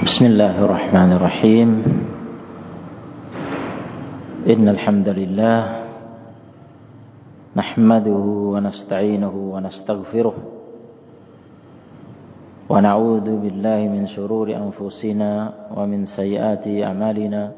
Bismillahirrahmanirrahim. Innal hamdalillah nahmaduhu wa nasta'inuhu wa nastaghfiruh wa na'udzu billahi min shururi anfusina wa min sayyiati a'malina.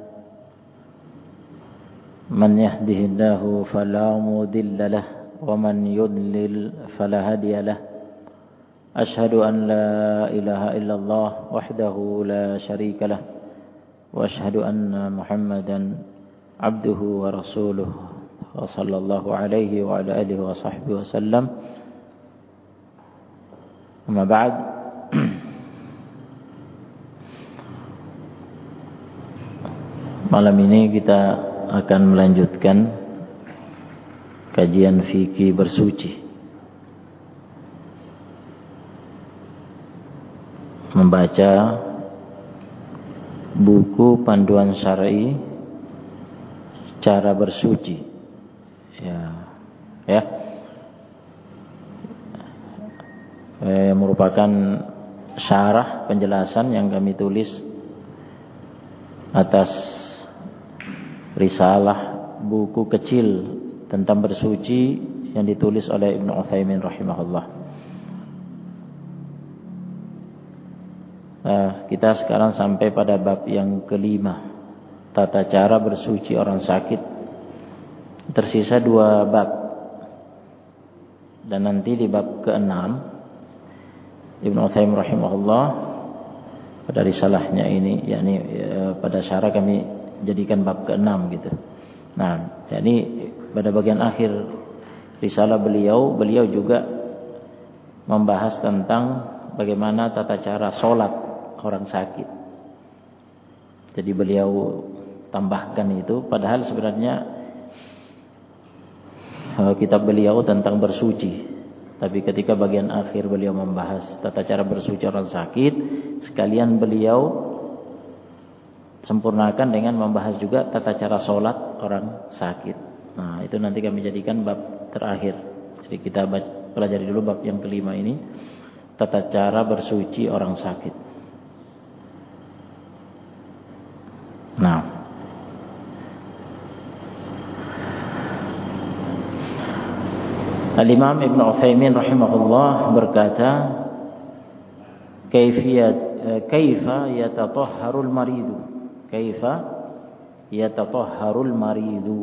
Man yahdihillahu fala mudilla lahu wa man yudlil fala hadiya lahu. أشهد أن لا إله إلا الله وحده لا شريك له وأشهد أن محمدا عبده ورسوله وصلى الله عليه وعلى آله وصحبه وسلم. أما بعد, malam ini kita akan melanjutkan kajian fikih bersuci, membaca buku panduan syar'i cara bersuci, merupakan syarah penjelasan yang kami tulis atas risalah buku kecil tentang bersuci yang ditulis oleh Ibnu Utsaimin rahimahullah. Kita sekarang sampai pada bab yang kelima, tata cara bersuci orang sakit. Tersisa 2 bab, dan nanti di bab ke-6 Ibnu Utsaimin rahimahullah pada risalahnya ini, yakni pada syarah kami jadikan bab ke-6 gitu. Nah, yakni pada bagian akhir risalah beliau juga membahas tentang bagaimana tata cara sholat orang sakit. Jadi beliau tambahkan itu, padahal sebenarnya kitab beliau tentang bersuci, tapi ketika bagian akhir beliau membahas tata cara bersuci orang sakit, sekalian beliau sempurnakan dengan membahas juga tata cara sholat orang sakit. Nah, itu nanti kami jadikan bab terakhir. Jadi kita pelajari dulu bab yang kelima ini, tata cara bersuci orang sakit. Nah, Al-Imam Ibnu Utsaimin rahimahullah berkata, kaifa yatatahharul maridu, kaifa yatatahharul maridu,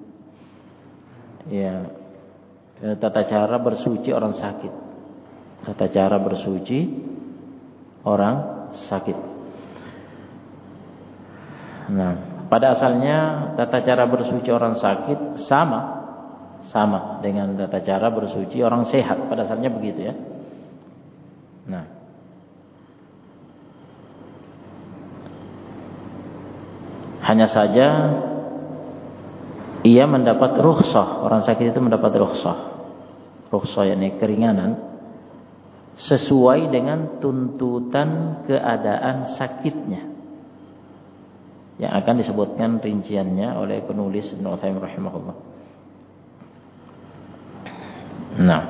ya, tata cara bersuci orang sakit, tata cara bersuci orang sakit. Nah, pada asalnya tata cara bersuci orang sakit sama dengan tata cara bersuci orang sehat. Pada asalnya begitu ya. Nah, hanya saja ia mendapat rukhsah, orang sakit itu mendapat rukhsah yakni keringanan sesuai dengan tuntutan keadaan sakitnya, yang akan disebutkan rinciannya oleh penulis Ibnu Utsaimin rahimahullah. Nah,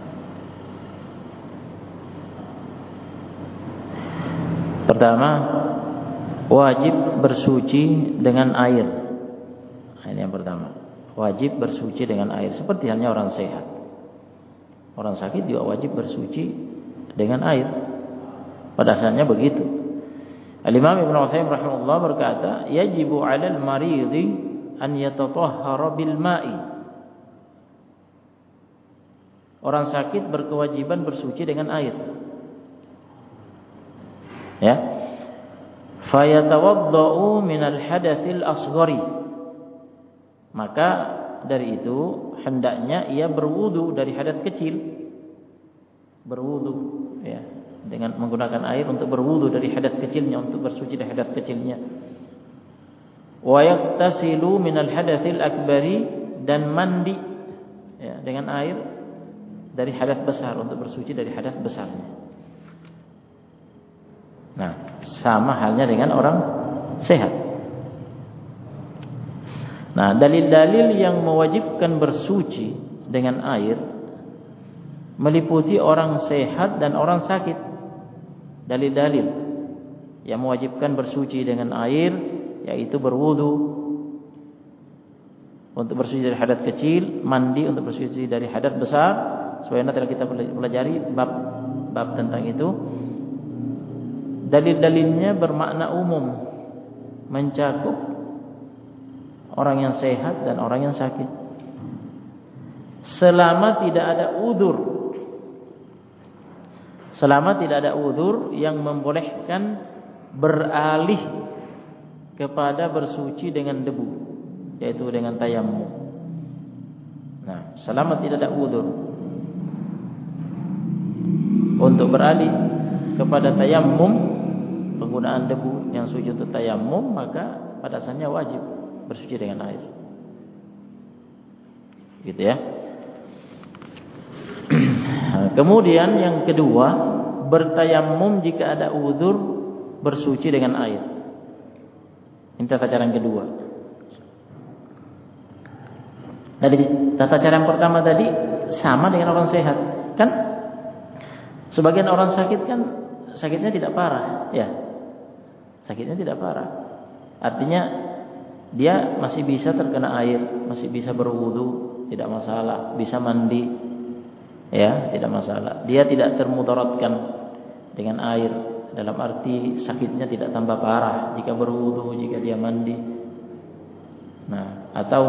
pertama, wajib bersuci dengan air. Nah, ini yang pertama, wajib bersuci dengan air, seperti halnya orang sehat. Orang sakit juga wajib bersuci dengan air. Pada asalnya begitu. Al-Imam Ibnu Utsaimin rahimahullah berkata, yajibu 'alal maridi an yatatahhara bil ma'i. Orang sakit berkewajiban bersuci dengan air. Ya. Fayatawaddau minal hadatsil asghari. Maka dari itu hendaknya ia berwudu dari hadas kecil. Berwudu, ya, dengan menggunakan air untuk berwudu dari hadas kecilnya, untuk bersuci dari hadas kecilnya. Wa yaktasilu minal hadatsil akbari, dan mandi, ya, dengan air dari hadas besar, untuk bersuci dari hadas besarnya. Nah, sama halnya dengan orang sehat. Nah, dalil-dalil yang mewajibkan bersuci dengan air meliputi orang sehat dan orang sakit. Dalil-dalil yang mewajibkan bersuci dengan air, yaitu berwudu untuk bersuci dari hadat kecil, mandi untuk bersuci dari hadat besar. Sebagaimana telah kita pelajari bab tentang itu. Dalil-dalilnya bermakna umum, mencakup orang yang sehat dan orang yang sakit, selama tidak ada udzur. Selama tidak ada udzur yang membolehkan beralih kepada bersuci dengan debu, yaitu dengan tayammum. Nah, selama tidak ada udzur untuk beralih kepada tayammum, penggunaan debu yang suci untuk tayammum, maka pada asalnya wajib bersuci dengan air. Gitu ya. Kemudian yang kedua, bertayammum jika ada udzur, bersuci dengan air. Ini tata cara yang kedua. Tadi tata cara yang pertama tadi sama dengan orang sehat. Kan sebagian orang sakit kan sakitnya tidak parah, ya. Sakitnya tidak parah. Artinya dia masih bisa terkena air, masih bisa berwudu, tidak masalah, bisa mandi. Ya, tidak masalah. Dia tidak termudaratkan dengan air, dalam arti sakitnya tidak tambah parah jika berwudu, jika dia mandi. Nah, atau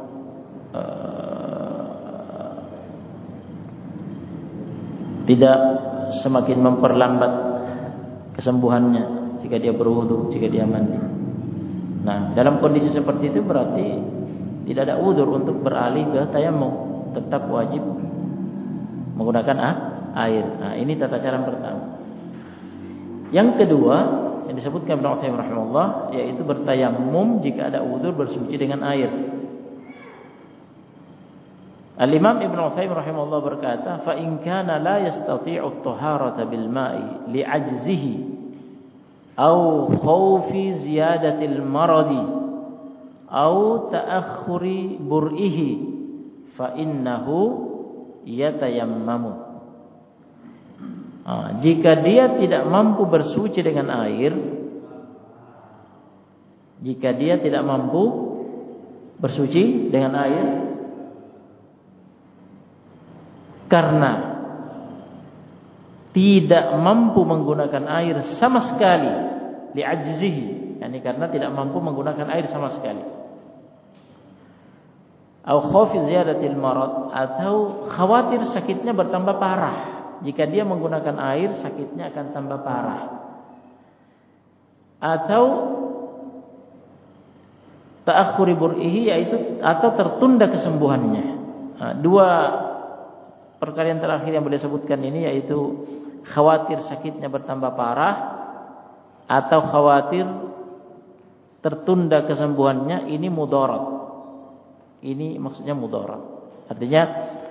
tidak semakin memperlambat kesembuhannya jika dia berwudu, jika dia mandi. Nah, dalam kondisi seperti itu berarti tidak ada udzur untuk beralih ke tayammum, tetap wajib menggunakan air. Nah, ini tata cara yang pertama. Yang kedua yang disebutkan Ibnu Utsaimin rahimahullah, yaitu bertayammum jika ada udzur bersuci dengan air. Al-Imam Ibnu Utsaimin rahimahullah berkata, "Fa in kana la yastati'u at-taharata bil ma'i li'ajzihi aw khawfi ziyadatil maradi aw ta'akhkhuri bur'ihi fa innahu yatayammamu." Jika dia tidak mampu bersuci dengan air, jika dia tidak mampu bersuci dengan air karena tidak mampu menggunakan air sama sekali, li'ajzihi, yakni karena tidak mampu menggunakan air sama sekali, atau khaufi ziyadatil marad, atau khawatir sakitnya bertambah parah. Jika dia menggunakan air, sakitnya akan tambah parah. Atau ta'akhuri bur'ihi, yaitu atau tertunda kesembuhannya. Nah, dua perkara yang terakhir yang boleh sebutkan ini, yaitu khawatir sakitnya bertambah parah atau khawatir tertunda kesembuhannya, ini mudarat. Ini maksudnya mudarat. Artinya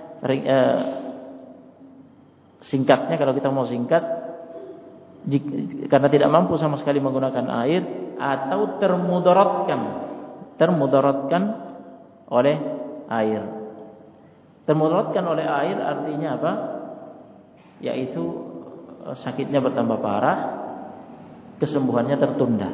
singkatnya, kalau kita mau singkat, karena tidak mampu sama sekali menggunakan air atau termudaratkan oleh air. Termudaratkan oleh air artinya apa? Yaitu sakitnya bertambah parah, kesembuhannya tertunda.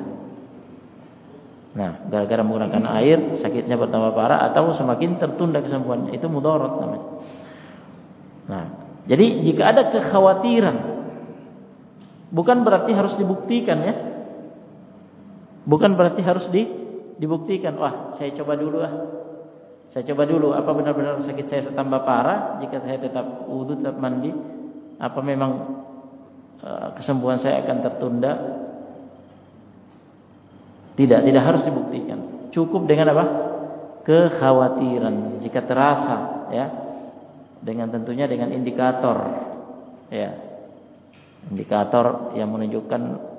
Nah, gara-gara menggunakan air, sakitnya bertambah parah atau semakin tertunda kesembuhannya, itu mudarat namanya. Nah, jadi jika ada kekhawatiran, bukan berarti harus dibuktikan, ya. Bukan berarti harus dibuktikan. Wah, saya coba dulu apa benar-benar sakit saya tambah parah jika saya tetap wudu, tetap mandi, apa memang kesembuhan saya akan tertunda? Tidak harus dibuktikan. Cukup dengan apa? Kekhawatiran. Jika terasa, ya. Tentunya dengan indikator, ya, indikator yang menunjukkan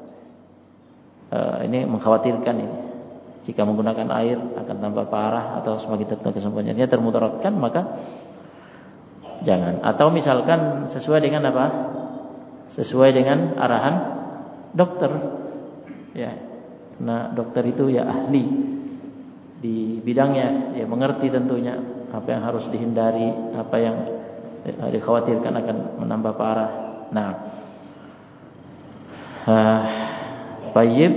ini mengkhawatirkan ini. Jika menggunakan air akan tambah parah atau semakin tertunda kesembuhannya, termudaratkan, maka jangan. Atau misalkan sesuai dengan apa? Sesuai dengan arahan dokter, ya. Nah, dokter itu ya ahli di bidangnya, ya mengerti tentunya apa yang harus dihindari, apa yang dikhawatirkan akan menambah parah. Nah, Tayyib.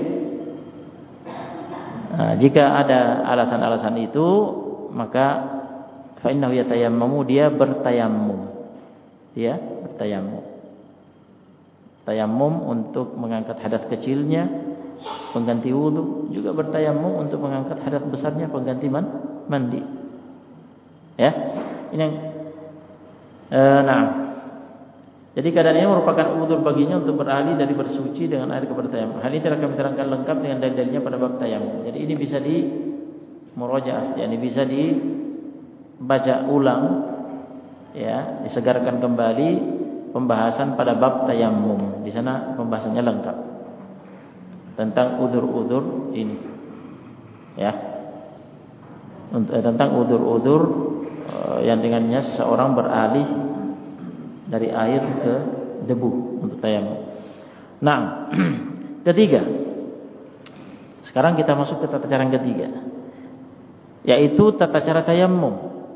Jika ada alasan-alasan itu, maka fa innahu yatayammamu, dia bertayammum. Dia bertayammum. Tayammum untuk mengangkat hadas kecilnya, pengganti wudu, juga bertayammum untuk mengangkat hadas besarnya, pengganti mandi. Ya. Ini yang nah. Jadi keadaan ini merupakan udzur baginya untuk beralih dari bersuci dengan air kepada tayammum. Hal ini telah kami terangkan lengkap dengan dalil-dalilnya pada bab tayammum. Jadi ini bisa di murojaah, yakni bisa dibaca ulang, ya, disegarkan kembali pembahasan pada bab tayammum. Di sana pembahasannya lengkap tentang udzur-udzur ini. Ya. Tentang udzur-udzur yang dengannya seseorang beralih dari air ke debu untuk tayammum. Nah, ketiga. Sekarang kita masuk ke tata cara yang ketiga, yaitu tata cara tayammum.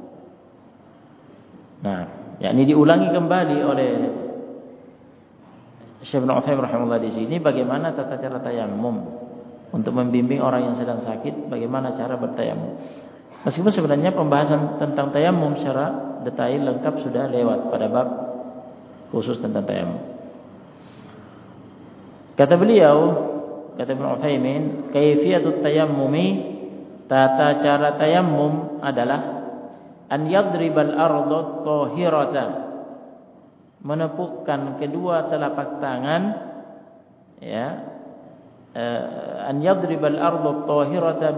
Nah, yakni diulangi kembali oleh Syekh Ibnu Utsaimin rahimahullah di sini bagaimana tata cara tayammum untuk membimbing orang yang sedang sakit, bagaimana cara bertayammum. Meskipun sebenarnya pembahasan tentang tayammum secara detail lengkap sudah lewat pada bab khusus tentang tayammum. Kata beliau, kata Ibnu Utsaimin, kaifiyatut tayammumi, tata cara tayammum adalah an yadribal arda tahiratan, menepukkan kedua telapak tangan, ya, an yadribal arda tahirata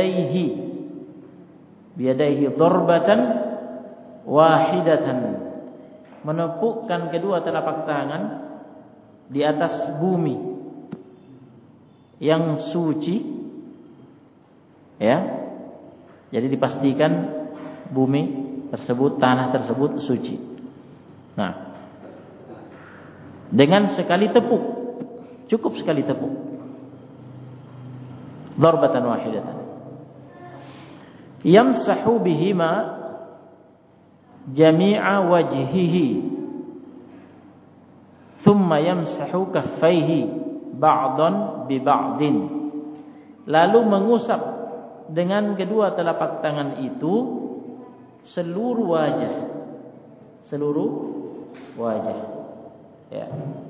biyadaihi darbatan wahidatan, menepukkan kedua telapak tangan di atas bumi yang suci, ya. Jadi dipastikan bumi tersebut, tanah tersebut suci. Nah, dengan sekali tepuk, cukup sekali tepuk, darbatan wahidatan, yamsahu bihima jami'a wajhihi, thumma yamsahu kaffaihi ba'dan bi ba'din, lalu mengusap dengan kedua telapak tangan itu seluruh wajah, ya.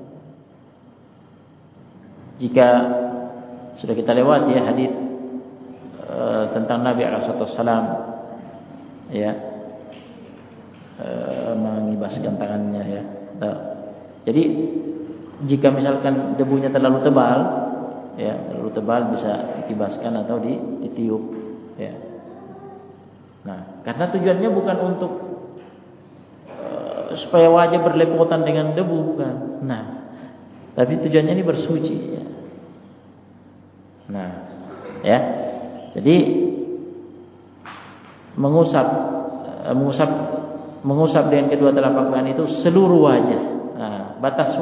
Jika sudah kita lewati ya hadis tentang Nabi alaihi wasallam, ya, mengibaskan tangannya, ya. Jadi jika misalkan debunya terlalu tebal, ya, terlalu tebal bisa dikibaskan atau ditiup, ya. Nah, karena tujuannya bukan untuk supaya wajah berlepotan dengan debu, bukan. Nah, tapi tujuannya ini bersuci, ya. Nah, ya. Jadi mengusap dengan kedua telapak tangan itu seluruh wajah. Nah, batas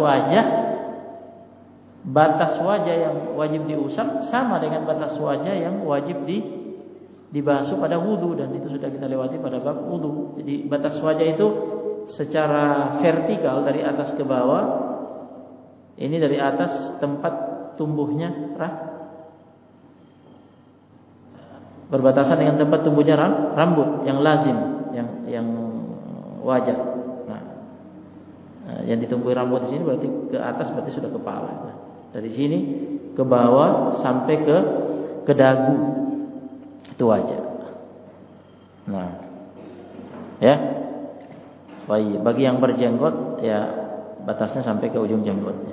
wajah yang wajib diusap sama dengan batas wajah yang wajib dibasuh pada wudu, dan itu sudah kita lewati pada bab wudu. Jadi batas wajah itu secara vertikal dari atas ke bawah, ini dari atas tempat tumbuhnya berbatasan dengan tempat tumbuhnya rambut yang lazim, yang wajar. Nah, yang ditumbuhi rambut di sini berarti ke atas, berarti sudah kepala. Nah, dari sini ke bawah sampai ke dagu, itu wajar. Nah, ya. Baik, bagi yang berjenggot, ya, batasnya sampai ke ujung jenggotnya.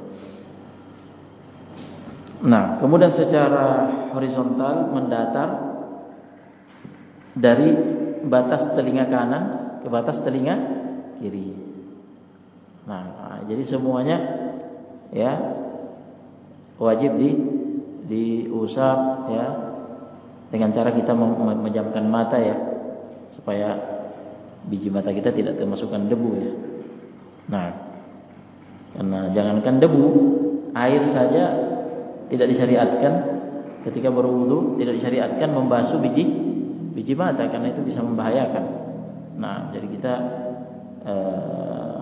Nah, kemudian secara horizontal mendatar dari batas telinga kanan ke batas telinga kiri. Nah, jadi semuanya, ya, wajib diusap, ya, dengan cara kita memejamkan mata, ya, supaya biji mata kita tidak termasukkan debu, ya. Nah, karena jangankan debu, air saja tidak disyariatkan ketika berwudu, tidak disyariatkan membasuh biji mata karena itu bisa membahayakan. Nah, jadi kita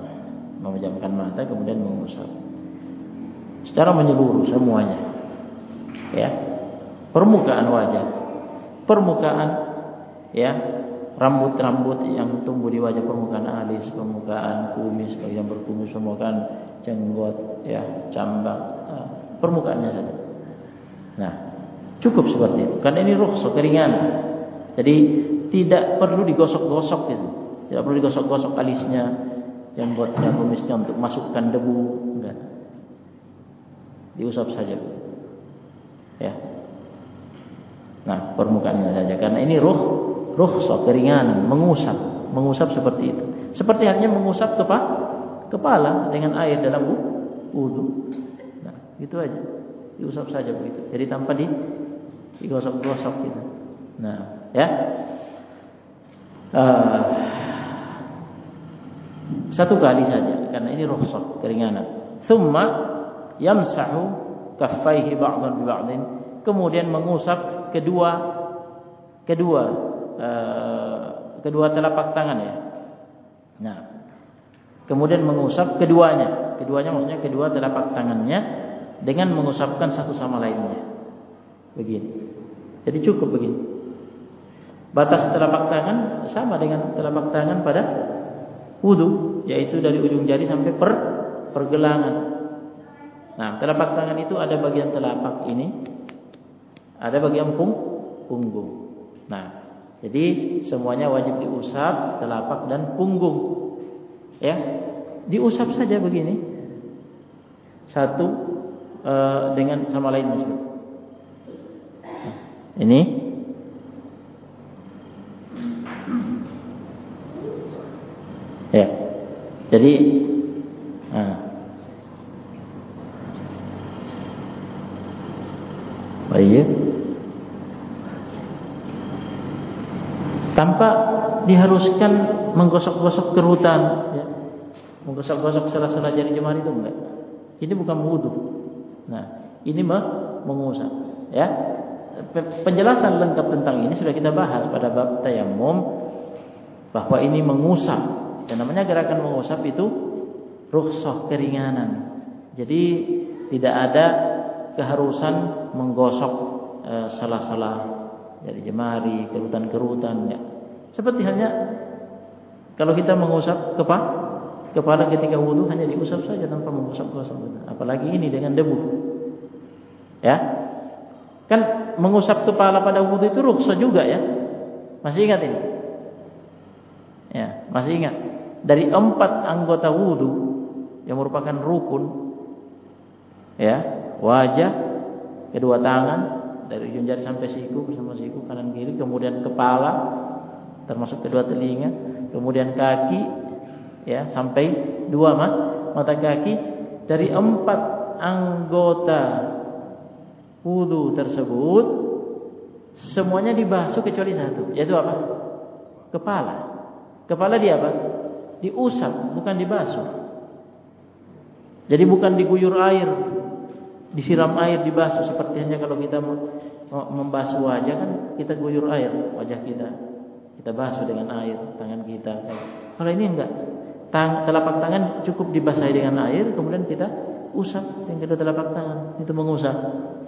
memejamkan mata kemudian mengusap secara menyeluruh semuanya. Ya. Permukaan wajah. Permukaan ya, rambut-rambut yang tumbuh di wajah, permukaan alis, permukaan kumis, bagian berkumis, permukaan jenggot, ya, cambang, permukaannya saja. Nah, cukup seperti itu. Karena ini rukhsah, keringanan. Jadi tidak perlu digosok-gosok gitu. Tidak perlu digosok-gosok alisnya, jenggotnya, kumisnya untuk masukkan debu, enggak. Diusap saja. Ya. Nah, permukaannya saja. Karena ini rukhsah, keringanan, mengusap seperti itu. Seperti halnya mengusap kepala dengan air dalam wudu. Nah, itu aja. Diusap saja begitu. Jadi tanpa digosok-gosok gitu. Nah, ya. Satu kali saja karena ini rukhsah, keringanan. Tsumma yamsahu kaffaihi ba'dan bi ba'din. Kemudian mengusap kedua telapak tangan ya. Nah, kemudian mengusap keduanya maksudnya kedua telapak tangannya dengan mengusapkan satu sama lainnya. Begini. Jadi cukup begini. Batas telapak tangan sama dengan telapak tangan pada wudu, yaitu dari ujung jari sampai pergelangan. Nah, telapak tangan itu ada bagian telapak ini, ada bagian punggung. Nah, jadi semuanya wajib diusap, telapak dan punggung. Ya, diusap saja begini. Satu dengan sama lain maksudnya. Ini ya. Jadi baik. Tanpa diharuskan menggosok-gosok kerutan ya. Menggosok-gosok sela-sela jari jemari itu enggak. Ini bukan wudu. Nah, ini mengusap ya. Penjelasan lengkap tentang ini sudah kita bahas pada bab tayammum, bahwa ini mengusap. Yang namanya gerakan mengusap itu rukhsah, keringanan. Jadi tidak ada keharusan menggosok sela-sela jari jemari, kerutan-kerutan ya. Seperti halnya kalau kita mengusap kepala ketika wudu, hanya diusap saja tanpa menggosok-gosok. Apalagi ini dengan debu. Ya. Kan mengusap kepala pada wudu itu rukhsah juga ya. Masih ingat ini? Ya, masih ingat. Dari 4 anggota wudu yang merupakan rukun, ya, wajah, kedua tangan, dari ujung jari sampai siku bersama siku kanan kiri, kemudian kepala termasuk kedua telinga, kemudian kaki, ya, sampai 2 mata kaki. Dari 4 anggota wudu tersebut semuanya dibasuh kecuali satu, yaitu apa? Kepala. Kepala dia apa? Diusap, bukan dibasuh. Jadi bukan diguyur air, disiram air, dibasuh. Seperti hanya kalau kita membasuh wajah kan kita guyur air wajah kita basuh dengan air tangan kita. Kalau ini enggak, telapak tangan cukup dibasahi dengan air, kemudian kita usap dengan kedua telapak tangan, itu mengusap.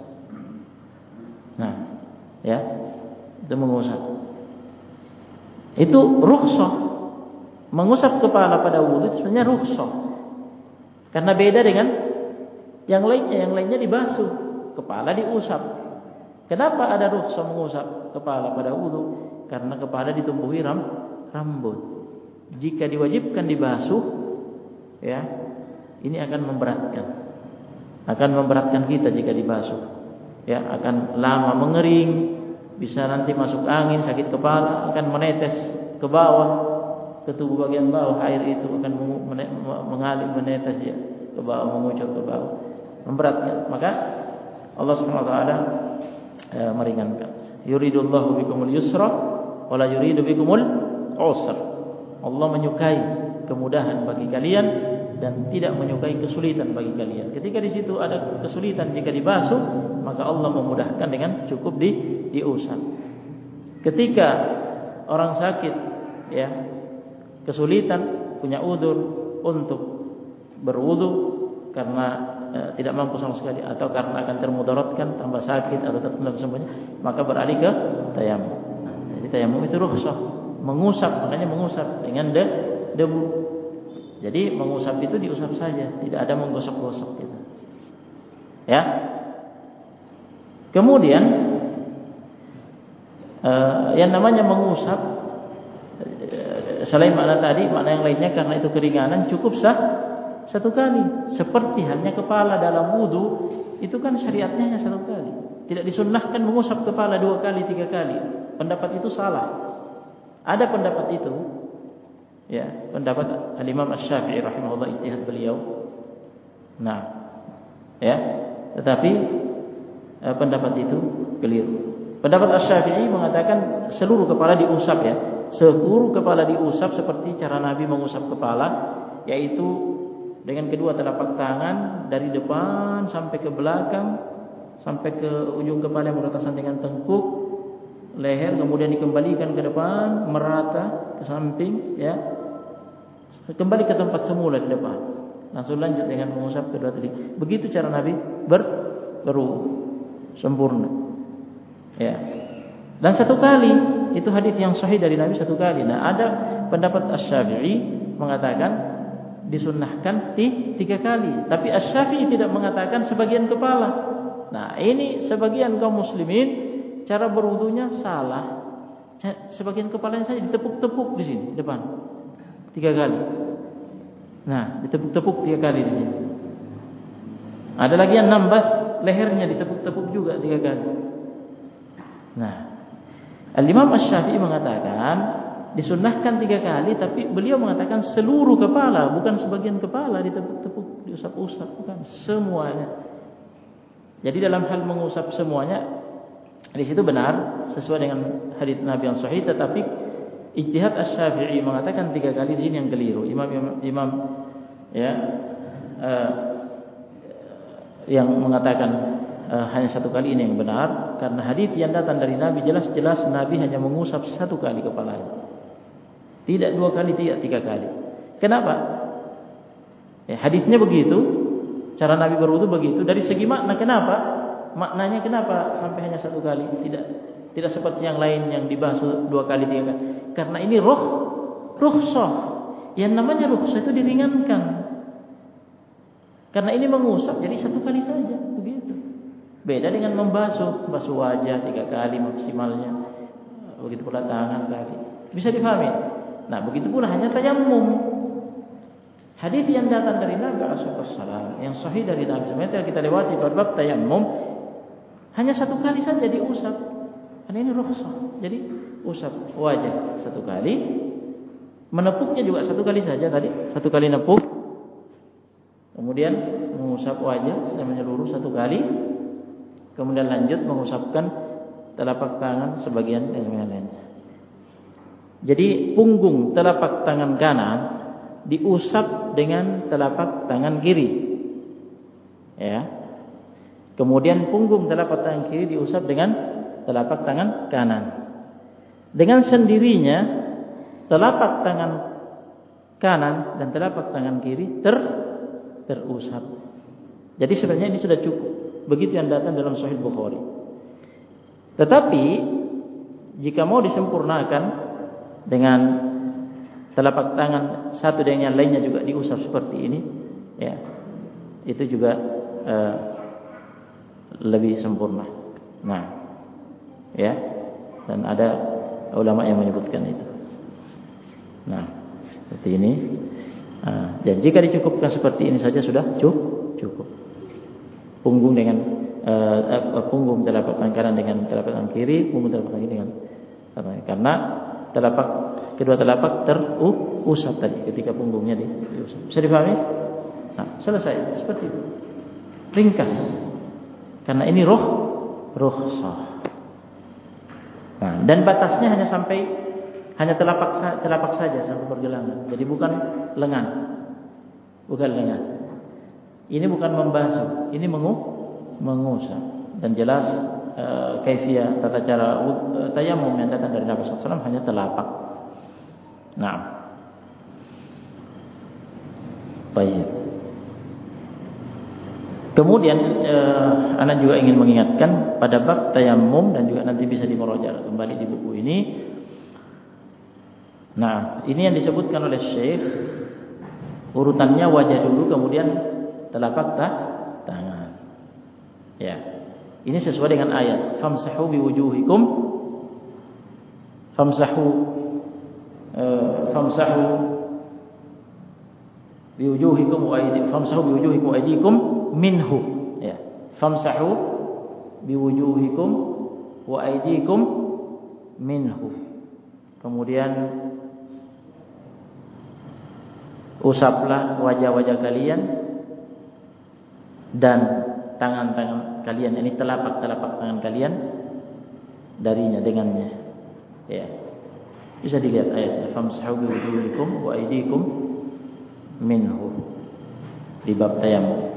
Nah, ya, itu mengusap. Itu rukhsah. Mengusap kepala pada wudu itu sebenarnya rukhsah. Karena beda dengan yang lainnya. Yang lainnya dibasuh, kepala diusap. Kenapa ada rukhsah mengusap kepala pada wudu? Karena kepala ditumbuhi rambut. Jika diwajibkan dibasuh, ya, ini akan memberatkan. Akan memberatkan kita jika dibasuh. Ya, akan lama mengering, bisa nanti masuk angin, sakit kepala, akan menetes ke bawah, ke tubuh bagian bawah, air itu akan mengalir, menetes ya ke bawah, mengucur ke bawah, memberatkan. Maka Allah Subhanahu wa taala meringankan. Yuridullahu bikumul yusra wa la yuridu bikumul usra. Allah menyukai kemudahan bagi kalian dan tidak menyukai kesulitan bagi kalian. Ketika di situ ada kesulitan jika dibasuh, maka Allah memudahkan dengan cukup diusap. Ketika orang sakit, ya, kesulitan, punya udzur untuk berwudu karena tidak mampu sama sekali, atau karena akan termudaratkan, tambah sakit atau tertunda kesembuhannya, maka beralih ke tayamum. Jadi tayamum itu rukhsah, mengusap, makanya mengusap dengan debu. Jadi mengusap itu diusap saja, tidak ada menggosok-gosok gitu. Ya. Kemudian yang namanya mengusap, selain makna tadi, makna yang lainnya karena itu keringanan, cukup satu kali. Seperti halnya kepala dalam wudu, itu kan syariatnya hanya satu kali. Tidak disunnahkan mengusap kepala 2 kali, 3 kali. Pendapat itu salah. Ada pendapat itu, ya, pendapat Al-Imam Asy-Syafi'i rahimahullah, ijtihad beliau. Nah, ya, tetapi pendapat itu keliru. Pendapat Asy-Syafi'i mengatakan seluruh kepala diusap, ya. Seluruh kepala diusap seperti cara Nabi mengusap kepala, yaitu dengan kedua telapak tangan dari depan sampai ke belakang, sampai ke ujung kepala yang beratasan dengan tengkuk, leher, kemudian dikembalikan ke depan, merata ke samping, ya. Kembali ke tempat semula di depan. Langsung lanjut dengan mengusap kedua tadi. Begitu cara Nabi berwudu sempurna. Ya. Dan satu kali, itu hadis yang sahih dari Nabi, satu kali. Nah, ada pendapat Asy-Syafi'i mengatakan disunnahkan 3 kali, tapi Asy-Syafi'i tidak mengatakan sebagian kepala. Nah, ini sebagian kaum muslimin cara berwudunya salah. Sebagian kepalanya saja ditepuk-tepuk di sini depan 3 kali. Nah, ditepuk-tepuk 3 kali di sini. Ada lagi yang nambah lehernya ditepuk-tepuk juga 3 kali. Nah, Al-Imam Asy-Syafi'i mengatakan disunnahkan 3 kali, tapi beliau mengatakan seluruh kepala, bukan sebagian kepala ditepuk-tepuk, diusap-usap, bukan semuanya. Jadi dalam hal mengusap semuanya, di situ benar sesuai dengan hadits Nabi yang sahih, tetapi ijtihad Asy-Syafi'i mengatakan 3 kali, di sini yang keliru. Imam ya yang mengatakan hanya 1 kali ini yang benar, karena hadits yang datang dari Nabi jelas-jelas Nabi hanya mengusap 1 kali kepalanya. Tidak 2 kali, tidak 3 kali. Kenapa? Ya, hadisnya begitu, cara Nabi berwudu begitu. Dari segi makna, kenapa? Maknanya kenapa sampai hanya 1 kali? Tidak seperti yang lain yang dibahas 2 kali, 3 kali. Karena ini rukhsah. Yang namanya rukhsah itu diringankan. Karena ini mengusap, jadi 1 kali saja, begitu. Beda dengan basuh wajah 3 kali maksimalnya. Begitu pula tangan kali. Bisa difahami? Nah, begitu pula hanya tayammum. Hadis yang datang dari Nabi SAW, yang sahih dari Nabi, sebenarnya kita lewati bab tayammum, hanya 1 kali saja diusap. Karena ini rukhsah. Jadi usap wajah 1 kali, menepuknya juga 1 kali saja tadi, 1 kali nepuk. Kemudian mengusap wajah secara menyeluruh 1 kali. Kemudian lanjut mengusapkan telapak tangan sebagian dan sebagian lainnya. Jadi punggung telapak tangan kanan diusap dengan telapak tangan kiri, ya. Kemudian punggung telapak tangan kiri diusap dengan telapak tangan kanan. Dengan sendirinya telapak tangan kanan dan telapak tangan kiri terusap. Jadi sebenarnya ini sudah cukup. Begitu yang datang dalam Sahih Bukhari. Tetapi jika mau disempurnakan dengan telapak tangan satu dan yang lainnya juga diusap seperti ini, ya, itu juga lebih sempurna. Nah, ya, dan ada ulama yang menyebutkan itu. Nah, seperti ini. Dan jika dicukupkan seperti ini saja sudah cukup. Punggung dengan punggung telapak tangan kanan dengan telapak tangan kiri, punggung telapak tangan kiri dengan karena kedua telapak terusap tadi ketika punggungnya diusap. Bisa dipahami? Nah, selesai seperti itu. Ringkas. Karena ini rukhsah. Nah, dan batasnya hanya telapak saja sampai pergelangan. Jadi bukan lengan. Bukan lengan. Ini bukan membasuh, ini mengusap. Dan jelas kaifiyah tata cara tayammum yang datang dari Nabi SAW hanya telapak. Nah, baik. Kemudian anak juga ingin mengingatkan pada bab tayammum dan juga nanti bisa dimurajaah kembali di buku ini. Nah, ini yang disebutkan oleh Syekh, urutannya wajah dulu kemudian telapak tangan. Ya. Ini sesuai dengan ayat famsahu biwujuhikum famsahu biwujuhikum wa aydikum famsahu biwujuhikum wa aydikum minhu, ya. Famsahu biwujuhikum wa aydikum minhu. Kemudian usaplah wajah-wajah kalian dan tangan-tangan kalian, ini telapak-telapak tangan kalian darinya, dengannya. Ya. Bisa dilihat ayatnya famsahu biwujuhikum wa aydikum minhu di bab tayammum.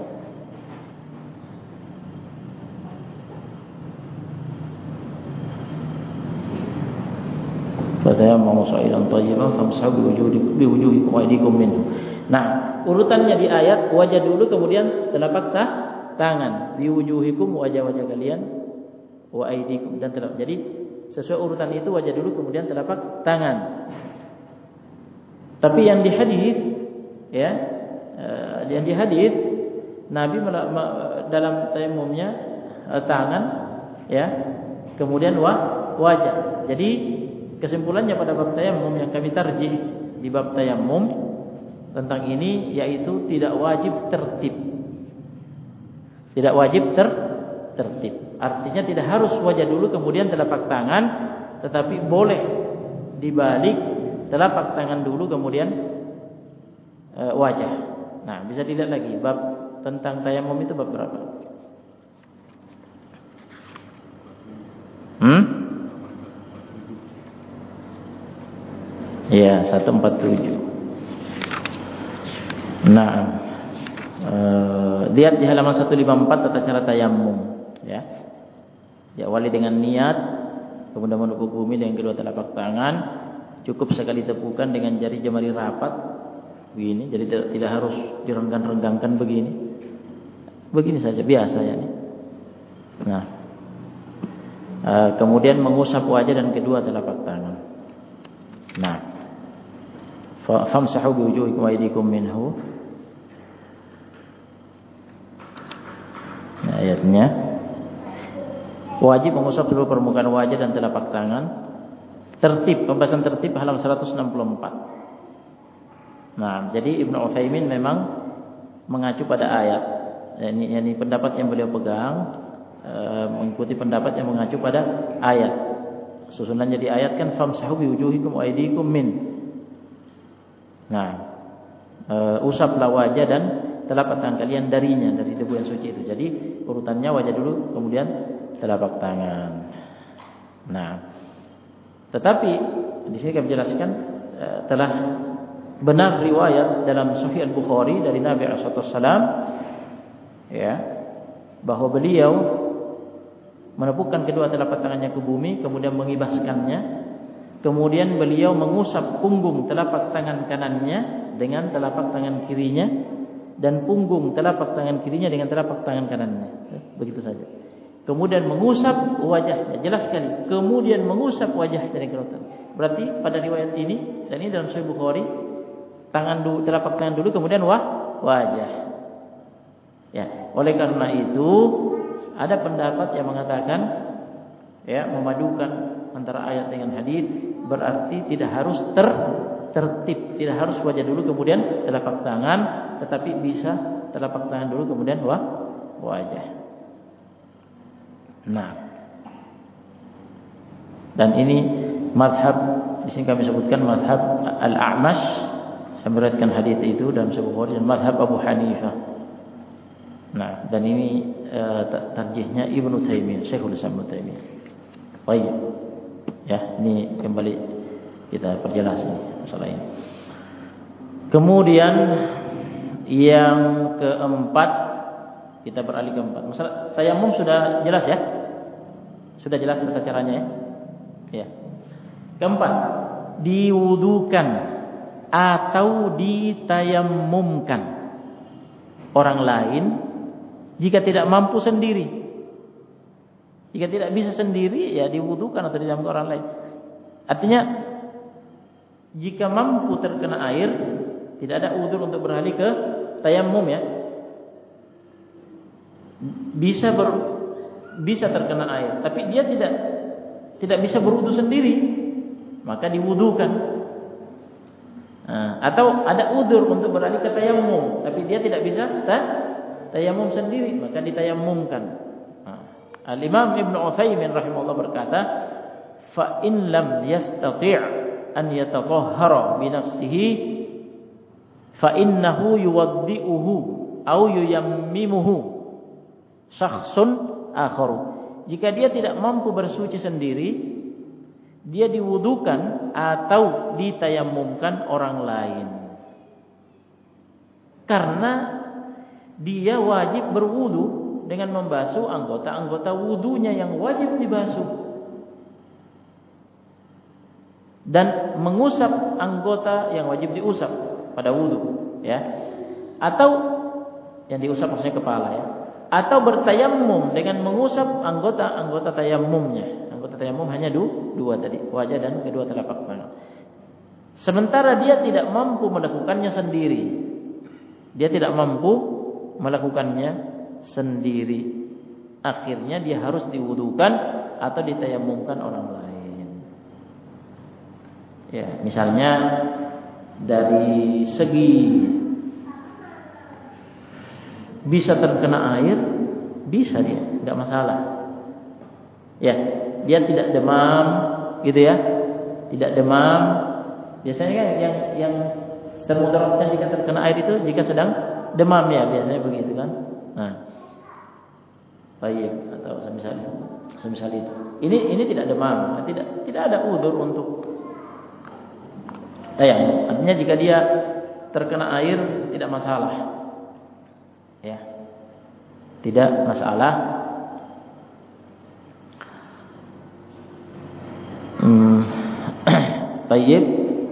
Fatayammamu sa'idan thayyiban famsahu biwujuhikum wa aydikum minhu. Nah, urutannya di ayat wajah dulu kemudian telapak tangan, biwujuhikum wajah-wajah kalian wa aydikum dan telapak. Jadi sesuai urutan itu wajah dulu kemudian telapak tangan. Tapi yang di hadis, ya, yang di hadis Nabi dalam tayammumnya tangan, ya, kemudian wajah. Jadi kesimpulannya pada bab tayammum yang kami tarjih di bab tayammum tentang ini yaitu tidak wajib tertib. Tidak wajib tertib. Artinya tidak harus wajah dulu kemudian telapak tangan, tetapi boleh dibalik telapak tangan dulu kemudian wajah. Nah, bisa dilihat lagi bab tentang tayammum itu bab berapa? Ya, 147. Nah, lihat di halaman 154 tata cara tayammum, ya. Diawali dengan niat, kemudian menepuk bumi dengan kedua telapak tangan, cukup sekali tepukan dengan jari jemari rapat begini, jadi tidak harus direnggang-renggangkan begini. Begini saja biasa ya. Nah, kemudian mengusap wajah dan kedua telapak tangan. Nah, famsahu biwujuhikum wa aydikum minhu. Nah, ayatnya wajib mengusap seluruh permukaan wajah dan telapak tangan. Tertib, pembahasan tertib halaman 164. Nah, jadi Ibnu Utsaimin memang mengacu pada ayat. Ini pendapat yang beliau pegang, mengikuti pendapat yang mengacu pada ayat. Susunannya di ayat kan famsahu biwujuhikum wa aydikum min. Nah, usaplah wajah dan telapak tangan kalian darinya, dari debu yang suci itu. Jadi urutannya wajah dulu kemudian telapak tangan. Nah, tetapi di sini kami jelaskan telah benar riwayat dalam Sahih Al-Bukhari dari Nabi SAW, ya, bahwa beliau menepukkan kedua telapak tangannya ke bumi kemudian mengibaskannya, kemudian beliau mengusap punggung telapak tangan kanannya dengan telapak tangan kirinya dan punggung telapak tangan kirinya dengan telapak tangan kanannya. Begitu saja. Kemudian mengusap wajahnya, jelas sekali. Kemudian mengusap wajah dari kerotan. Berarti pada riwayat ini, dan ini dalam Sahih Bukhari, telapak tangan dulu kemudian wajah. Ya, oleh karena itu ada pendapat yang mengatakan, ya, memadukan antara ayat dengan hadis, berarti tidak harus tertib, tidak harus wajah dulu kemudian telapak tangan, tetapi bisa telapak tangan dulu kemudian wajah. Nah, dan ini mazhab, di sini kami sebutkan mazhab Al-A'mash yang meriwayatkan hadis itu dalam Sahih Bukhari, dan mazhab Abu Hanifah. Nah, dan ini tarjihnya Ibnu Taimiyah, Syekhul Islam Ibnu Taimiyah. Baik. Ya, ini kembali kita perjelas ini masalah ini. Kemudian yang keempat, kita beralih ke empat. Masalah tayammum sudah jelas ya? Sudah jelas tata caranya ya? Ya. Keempat, diwudukan atau ditayammumkan orang lain Jika tidak mampu sendiri. Jika tidak bisa sendiri, ya diwudukan atau dijamu orang lain. Artinya, jika mampu terkena air, tidak ada udzur untuk beralih ke tayammum ya. Bisa terkena air, tapi dia tidak bisa berwudu sendiri, maka diwudukan. Atau ada udzur untuk beralih ke tayammum, tapi dia tidak bisa tayammum sendiri, maka ditayammumkan. Al-Imam Ibnu Utsaimin rahimahullah berkata, "Fa in lam yastati' an yatatahhara bi nafsihi fa innahu yuwaddi'uhu aw yuyammimuhu syakhsun akharu." Jika dia tidak mampu bersuci sendiri, dia diwudukan atau ditayammumkan orang lain. Karena dia wajib berwudu dengan membasuh anggota-anggota wudunya yang wajib dibasuh. Dan mengusap anggota yang wajib diusap pada wudu, ya. Atau yang diusap maksudnya kepala ya. Atau bertayammum dengan mengusap anggota-anggota tayammumnya. Anggota tayammum hanya dua tadi, wajah dan kedua telapak tangan. Sementara dia tidak mampu melakukannya sendiri. Dia tidak mampu melakukannya sendiri. Akhirnya dia harus diwudukan atau ditayammumkan orang lain. Ya, misalnya dari segi bisa terkena air, bisa dia, enggak masalah. Ya, dia tidak demam gitu ya. Tidak demam. Biasanya kan yang termudaratkan jika terkena air itu jika sedang demam ya, biasanya begitu kan. Nah, baik atau semisal itu. Ini tidak demam, tidak ada udzur untuk tayammum. Artinya jika dia terkena air tidak masalah. Ya. Tidak masalah. Baik.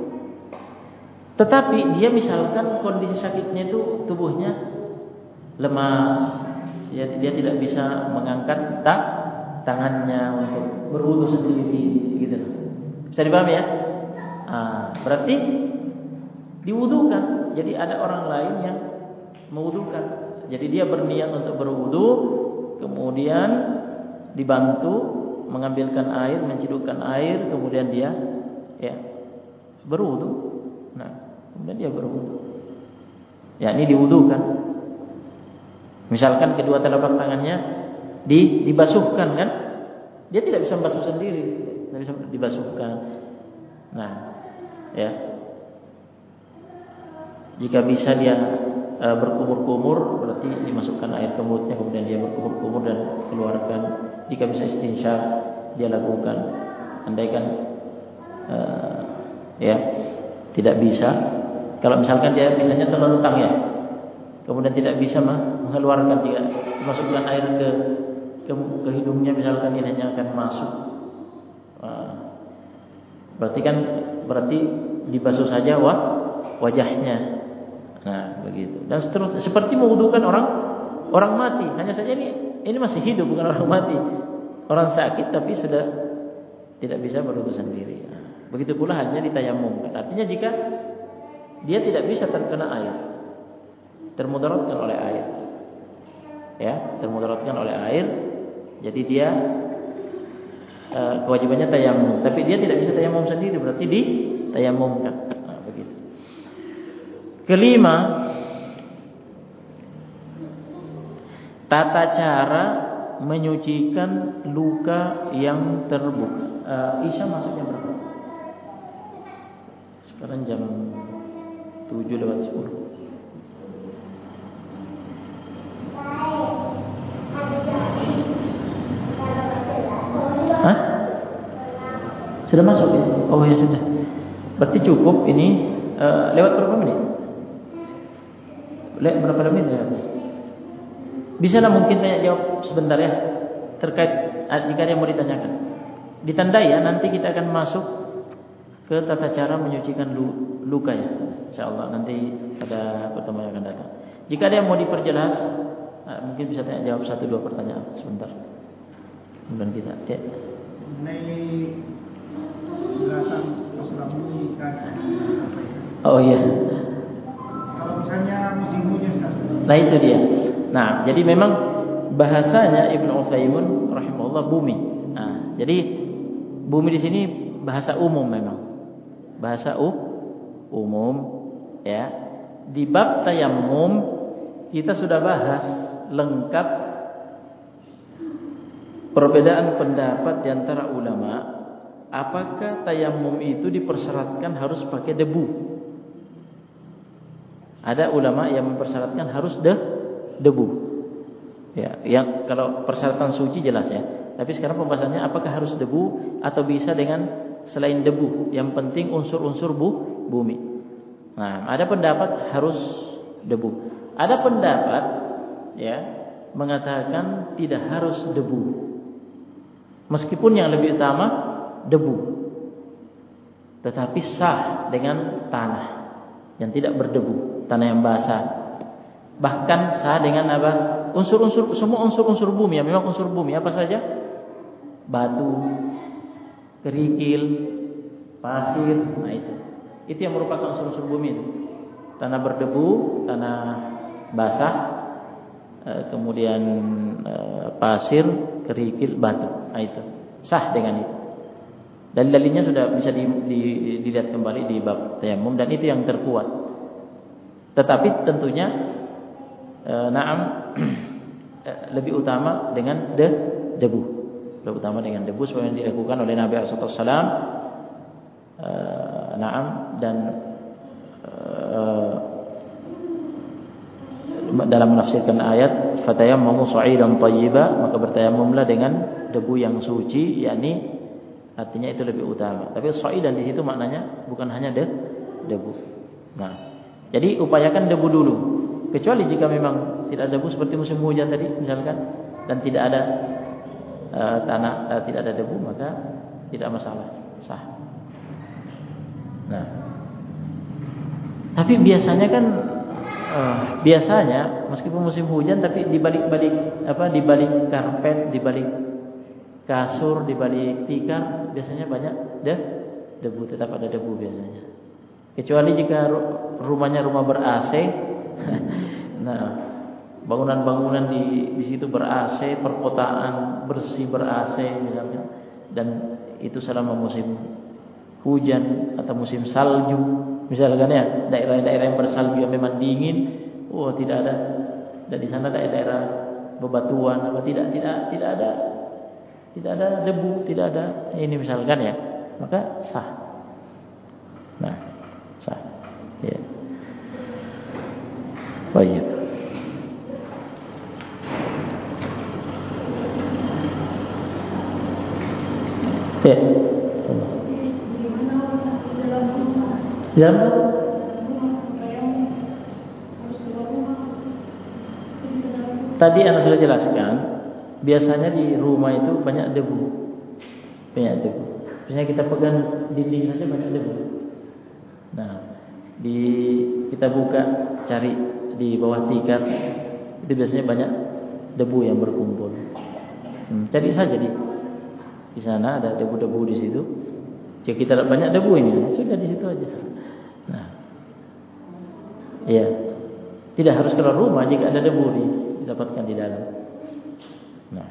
Tetapi dia misalkan kondisi sakitnya itu tubuhnya lemas, dia tidak bisa mengangkat tangannya untuk berwudu sendiri, gitu. Bisa dipahami ya? Berarti diwudukan. Jadi ada orang lain yang mewudukan. Jadi dia berniat untuk berwudu, kemudian dibantu mengambilkan air, mencidukkan air, kemudian dia ya berwudu. Nah, kemudian dia berwudu. Ya, ini diwudukan. Misalkan kedua telapak tangannya dibasuhkan kan? Dia tidak bisa membasuh sendiri, tidak bisa dibasuhkan. Nah, ya. Jika bisa dia berkumur-kumur, berarti dimasukkan air ke mulutnya, kemudian dia berkumur-kumur dan keluarkan. Jika bisa istinsyaq, dia lakukan. Andaikan ya tidak bisa, kalau misalkan dia bisanya terlalu tang ya, kemudian tidak bisa mengeluarkan, dia masukkan air ke hidungnya, misalkan ini hanya akan masuk. Berarti dibasuh saja wajahnya. Nah, begitu. Dan seterusnya, seperti mewudukan orang mati. Hanya saja ini masih hidup, bukan orang mati. Orang sakit tapi sudah tidak bisa berwudu sendiri. Nah, begitu pula hanya ditayammumkan. Artinya jika dia tidak bisa terkena air, termudaratkan oleh air. Ya, termudaratkan oleh air. Jadi dia kewajibannya tayammum, tapi dia tidak bisa tayammum sendiri, berarti ditayammumkan. Nah, begitu. Kelima, tata cara menyucikan luka yang terbuka. Isya masuk jam berapa? Sekarang jam 7:10. Hah? Sudah masuk ya? Oh ya sudah. Berarti cukup ini lewat berapa menit? Berapa menit ya? Bisa lah mungkin tanya jawab sebentar ya, terkait jika ada yang mau ditanyakan. Ditandai ya, nanti kita akan masuk ke tata cara menyucikan luka ya. InsyaAllah nanti pada pertemuan yang akan datang. Jika ada yang mau diperjelas Mungkin bisa tanya jawab 1-2 pertanyaan sebentar. Kemudian kita cek. Mengenai penjelasan masalah bumi kan. Oh iya. Kalau misalnya musim hujan, Nah itu dia. Nah, jadi memang bahasanya Ibnu Utsaimin rahimahullah bumi. Nah, jadi bumi di sini bahasa umum memang. Bahasa umum ya. Di bab tayammum kita sudah bahas lengkap perbedaan pendapat di antara ulama, apakah tayammum itu dipersyaratkan harus pakai debu. Ada ulama yang mempersyaratkan harus debu. Ya, yang kalau persyaratan suci jelas ya. Tapi sekarang pembahasannya apakah harus debu atau bisa dengan selain debu. Yang penting unsur-unsur bumi. Nah, ada pendapat harus debu. Ada pendapat ya mengatakan tidak harus debu. Meskipun yang lebih utama debu. Tetapi sah dengan tanah yang tidak berdebu, tanah yang basah. Bahkan sah dengan apa? Unsur-unsur, semua unsur-unsur bumi, ya memang unsur bumi apa saja? Batu, kerikil, pasir, nah itu. Itu yang merupakan unsur-unsur bumi itu. Tanah berdebu, tanah basah, kemudian pasir, kerikil, batu. Nah itu sah dengan itu. Dalil-dalilnya sudah bisa dilihat kembali di bab tayammum dan itu yang terkuat. Tetapi tentunya lebih utama dengan debu. Lebih utama dengan debu seperti yang dilakukan oleh Nabi sallallahu alaihi wasallam. Dan dalam menafsirkan ayat fatayammamu sa'idan thayyiba, maka bertayammumlah dengan debu yang suci, yakni artinya itu lebih utama. Tapi sa'idan di situ maknanya bukan hanya debu. Nah, jadi upayakan debu dulu. Kecuali jika memang tidak ada debu seperti musim hujan tadi misalkan dan tidak ada tanah, tidak ada debu, maka tidak masalah, sah. Nah, tapi biasanya kan meskipun musim hujan tapi di balik karpet, di balik kasur, di balik tikar biasanya banyak debu, tetap ada debu biasanya. Kecuali jika rumahnya rumah ber-AC. Nah, bangunan-bangunan di situ ber-AC, perkotaan bersih ber-AC misalnya, dan itu selama musim hujan atau musim salju misalkan ya, daerah-daerah yang bersalju yang memang dingin, tidak ada, dan di sana daerah bebatuan apa tidak ada debu, tidak ada ini misalkan ya, maka sah. Nah, sah. Ya. Baik. Ya. Dalam tadi Anda sudah jelaskan, biasanya di rumah itu banyak debu. Biasanya kita pegang dinding saja banyak debu. Nah, kita buka cari di bawah tikar, itu biasanya banyak debu yang berkumpul. Cari saja di sana ada debu-debu di situ. Jika kita banyak debu ini, sudah di situ aja. Nah, ya, tidak harus keluar rumah jika ada debu didapatkan di dalam. Nah,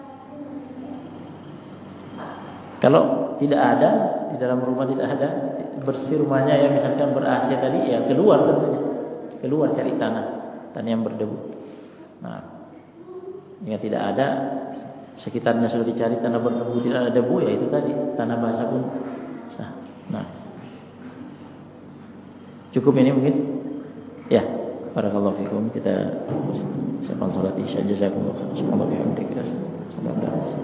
kalau tidak ada di dalam rumah, tidak ada, bersih rumahnya ya, misalkan ber-AC tadi ya, keluar tentunya, keluar cari tanah yang berdebu. Nah, jika tidak ada, sekitarnya sudah dicari tanah berdebu, tidak ada debu, ya itu tadi tanah basah pun sah. Nah, cukup ini mungkin ya. Barakallahu fikum. Kita siapkan salat isya. Jazakumullah khairan. Subhanallah wa bihamdihi.